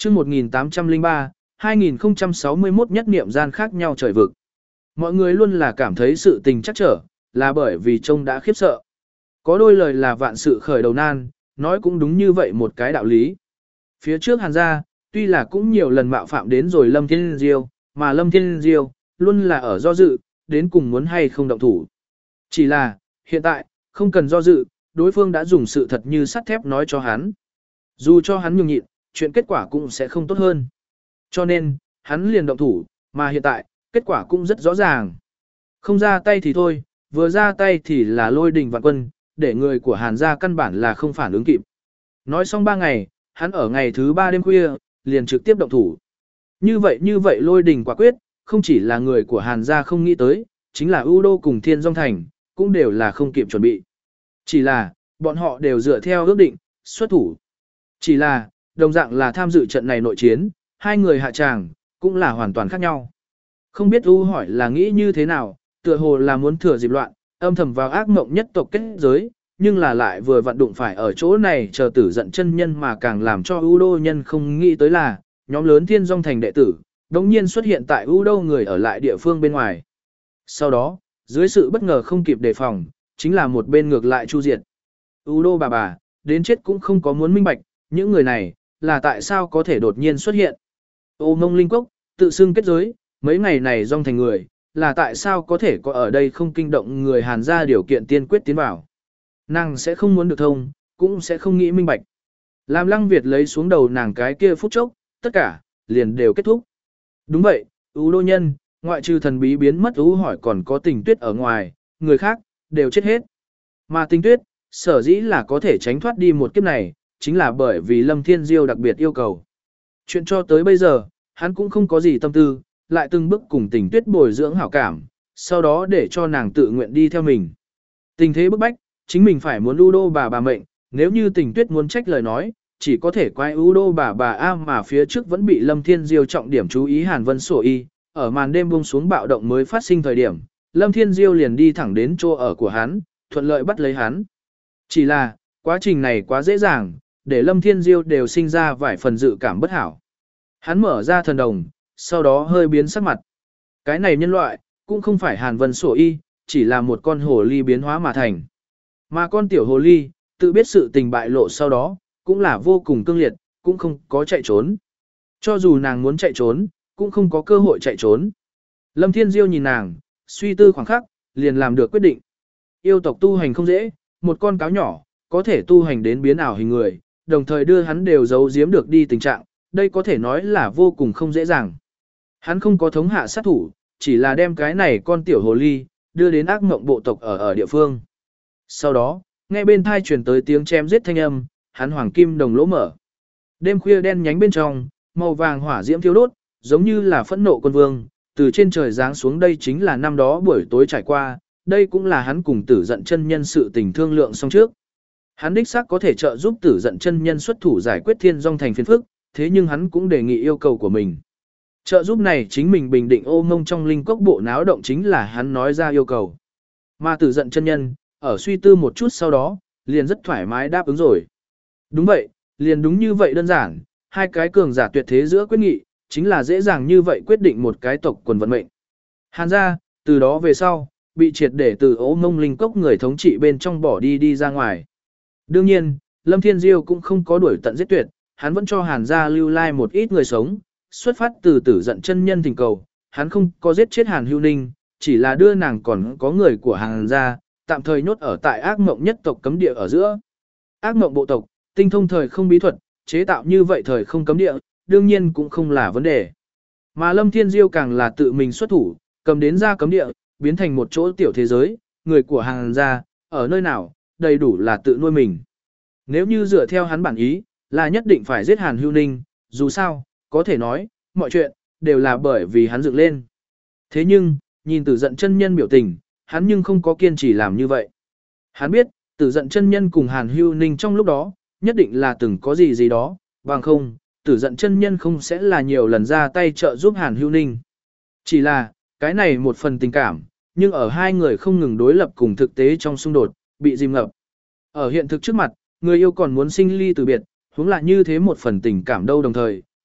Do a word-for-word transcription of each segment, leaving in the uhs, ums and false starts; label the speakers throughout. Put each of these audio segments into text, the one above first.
Speaker 1: chương một nghìn tám trăm lẻ ba, hai nghìn không trăm sáu mươi mốt nhất niệm gian khác nhau trời vực. Mọi người luôn là cảm thấy sự tình chắc trở, là bởi vì trông đã khiếp sợ. Có đôi lời là vạn sự khởi đầu nan, nói cũng đúng như vậy một cái đạo lý. Phía trước Hàn gia, tuy là cũng nhiều lần mạo phạm đến rồi Lâm Thiên Diêu, mà Lâm Thiên Diêu luôn là ở do dự, đến cùng muốn hay không động thủ. Chỉ là, hiện tại, không cần do dự, đối phương đã dùng sự thật như sắt thép nói cho hắn. Dù cho hắn nhường nhịn, chuyện kết quả cũng sẽ không tốt hơn. Cho nên, hắn liền động thủ, mà hiện tại, kết quả cũng rất rõ ràng. Không ra tay thì thôi, vừa ra tay thì là lôi đình vạn quân, để người của Hàn gia căn bản là không phản ứng kịp. Nói xong ba ngày, hắn ở ngày thứ ba đêm khuya, liền trực tiếp động thủ. Như vậy như vậy lôi đình quả quyết, không chỉ là người của Hàn gia không nghĩ tới, chính là U Đô cùng Thiên Dung Thành, cũng đều là không kịp chuẩn bị. Chỉ là, bọn họ đều dựa theo ước định, xuất thủ. Chỉ là, đồng dạng là tham dự trận này nội chiến, hai người hạ tràng, cũng là hoàn toàn khác nhau. Không biết U hỏi là nghĩ như thế nào, tựa hồ là muốn thừa dịp loạn, âm thầm vào ác mộng nhất tộc kết giới, nhưng là lại vừa vặn đụng phải ở chỗ này chờ tử giận chân nhân mà càng làm cho U Đô nhân không nghĩ tới là, nhóm lớn Thiên Dung Thành đệ tử, đống nhiên xuất hiện tại U Đô người ở lại địa phương bên ngoài. Sau đó, dưới sự bất ngờ không kịp đề phòng, chính là một bên ngược lại chu diệt. U Đô bà bà, đến chết cũng không có muốn minh bạch, những người này, là tại sao có thể đột nhiên xuất hiện. Ô Mông Linh Cốc, tự xưng kết giới, mấy ngày này Dung Thành người, là tại sao có thể có ở đây không kinh động người Hàn gia điều kiện tiên quyết tiến vào. Nàng sẽ không muốn được thông, cũng sẽ không nghĩ minh bạch. Làm Lăng Việt lấy xuống đầu nàng cái kia phút chốc, tất cả, liền đều kết thúc. Đúng vậy, U Đô nhân, ngoại trừ thần bí biến mất U hỏi còn có Tình Tuyết ở ngoài, người khác, đều chết hết. Mà Tình Tuyết, sở dĩ là có thể tránh thoát đi một kiếp này, chính là bởi vì Lâm Thiên Diêu đặc biệt yêu cầu. Chuyện cho tới bây giờ, hắn cũng không có gì tâm tư, lại từng bước cùng Tình Tuyết bồi dưỡng hảo cảm, sau đó để cho nàng tự nguyện đi theo mình. Tình thế bức bách, chính mình phải muốn U Đô bà bà mệnh, nếu như Tình Tuyết muốn trách lời nói, chỉ có thể quay U Đô bà bà A mà phía trước vẫn bị Lâm Thiên Diêu trọng điểm chú ý Hàn Vân Sổ Y, ở màn đêm buông xuống bạo động mới phát sinh thời điểm, Lâm Thiên Diêu liền đi thẳng đến chỗ ở của hắn, thuận lợi bắt lấy hắn. Chỉ là, quá trình này quá dễ dàng, để Lâm Thiên Diêu đều sinh ra vài phần dự cảm bất hảo. Hắn mở ra thần đồng, sau đó hơi biến sắc mặt. Cái này nhân loại, cũng không phải Hàn Vân Sổ Y, chỉ là một con hồ ly biến hóa mà thành. Mà con tiểu hồ ly, tự biết sự tình bại lộ sau đó, cũng là vô cùng cương liệt, cũng không có chạy trốn. Cho dù nàng muốn chạy trốn, cũng không có cơ hội chạy trốn. Lâm Thiên Diêu nhìn nàng, suy tư khoảng khắc, liền làm được quyết định. Yêu tộc tu hành không dễ, một con cáo nhỏ, có thể tu hành đến biến ảo hình người, đồng thời đưa hắn đều giấu giếm được đi tình trạng, đây có thể nói là vô cùng không dễ dàng. Hắn không có thống hạ sát thủ, chỉ là đem cái này con tiểu hồ ly, đưa đến ác mộng bộ tộc ở ở địa phương. Sau đó, nghe bên thai truyền tới tiếng chém giết thanh âm, hắn hoàng kim đồng lỗ mở. Đêm khuya đen nhánh bên trong, màu vàng hỏa diễm thiêu đốt, giống như là phẫn nộ quân vương, từ trên trời giáng xuống đây chính là năm đó buổi tối trải qua, đây cũng là hắn cùng tử giận chân nhân sự tình thương lượng xong trước. Hắn đích xác có thể trợ giúp tử giận chân nhân xuất thủ giải quyết Thiên Dung Thành phiền phức, thế nhưng hắn cũng đề nghị yêu cầu của mình. Trợ giúp này chính mình bình định Ô Mông trong linh cốc bộ náo động chính là hắn nói ra yêu cầu. Mà tử giận chân nhân, ở suy tư một chút sau đó, liền rất thoải mái đáp ứng rồi. Đúng vậy, liền đúng như vậy đơn giản, hai cái cường giả tuyệt thế giữa quyết nghị, chính là dễ dàng như vậy quyết định một cái tộc quần vận mệnh. Hàn gia, từ đó về sau, bị triệt để từ Ô Mông linh cốc người thống trị bên trong bỏ đi đi ra ngoài. Đương nhiên, Lâm Thiên Diêu cũng không có đuổi tận giết tuyệt, hắn vẫn cho Hàn gia lưu lai một ít người sống, xuất phát từ tử giận chân nhân thỉnh cầu, hắn không có giết chết Hàn Hưu Ninh, chỉ là đưa nàng còn có người của Hàn gia, tạm thời nhốt ở tại ác mộng nhất tộc cấm địa ở giữa. Ác mộng bộ tộc, tinh thông thời không bí thuật, chế tạo như vậy thời không cấm địa, đương nhiên cũng không là vấn đề. Mà Lâm Thiên Diêu càng là tự mình xuất thủ, cầm đến ra cấm địa, biến thành một chỗ tiểu thế giới, người của Hàn gia, ở nơi nào, đầy đủ là tự nuôi mình. Nếu như dựa theo hắn bản ý, là nhất định phải giết Hàn Hưu Ninh, dù sao, có thể nói, mọi chuyện, đều là bởi vì hắn dựng lên. Thế nhưng, nhìn tử giận chân nhân biểu tình, hắn nhưng không có kiên trì làm như vậy. Hắn biết, tử giận chân nhân cùng Hàn Hưu Ninh trong lúc đó, nhất định là từng có gì gì đó, bằng không, tử giận chân nhân không sẽ là nhiều lần ra tay trợ giúp Hàn Hưu Ninh. Chỉ là, cái này một phần tình cảm, nhưng ở hai người không ngừng đối lập cùng thực tế trong xung đột, bị dìm ngập. Ở hiện thực trước mặt, người yêu còn muốn sinh ly từ biệt, huống là như thế một phần tình cảm đâu đồng thời,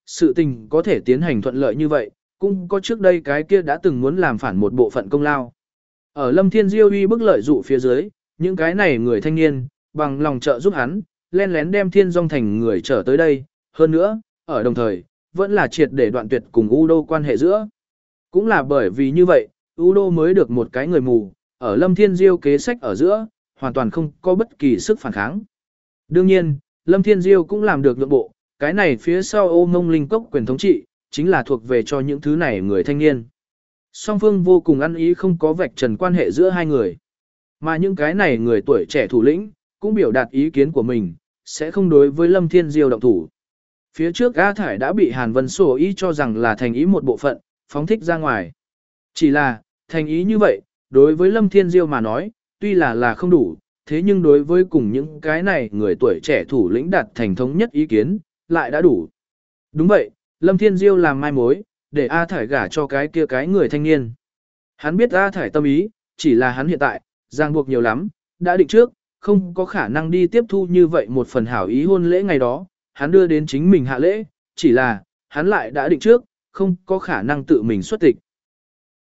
Speaker 1: sự tình có thể tiến hành thuận lợi như vậy, cũng có trước đây cái kia đã từng muốn làm phản một bộ phận công lao. Ở Lâm Thiên Diêu uy bức lợi dụ phía dưới, những cái này người thanh niên, bằng lòng trợ giúp hắn, len lén đem Thiên Dung thành người trở tới đây, hơn nữa, ở đồng thời, vẫn là triệt để đoạn tuyệt cùng Udo quan hệ giữa. Cũng là bởi vì như vậy, Udo mới được một cái người mù, ở Lâm Thiên Diêu kế sách ở giữa, hoàn toàn không có bất kỳ sức phản kháng. Đương nhiên, Lâm Thiên Diêu cũng làm được nhượng bộ, cái này phía sau ô mông linh cốc quyền thống trị, chính là thuộc về cho những thứ này người thanh niên. Song phương vô cùng ăn ý không có vạch trần quan hệ giữa hai người. Mà những cái này người tuổi trẻ thủ lĩnh, cũng biểu đạt ý kiến của mình, sẽ không đối với Lâm Thiên Diêu động thủ. Phía trước A Thải đã bị Hàn Vân Sổ ý cho rằng là thành ý một bộ phận, phóng thích ra ngoài. Chỉ là, thành ý như vậy, đối với Lâm Thiên Diêu mà nói, tuy là là không đủ, thế nhưng đối với cùng những cái này người tuổi trẻ thủ lĩnh đạt thành thống nhất ý kiến, lại đã đủ. Đúng vậy, Lâm Thiên Diêu làm mai mối, để A Thải gả cho cái kia cái người thanh niên. Hắn biết A Thải tâm ý, chỉ là hắn hiện tại, ràng buộc nhiều lắm, đã định trước, không có khả năng đi tiếp thu như vậy một phần hảo ý hôn lễ ngày đó, hắn đưa đến chính mình hạ lễ, chỉ là, hắn lại đã định trước, không có khả năng tự mình xuất tịch.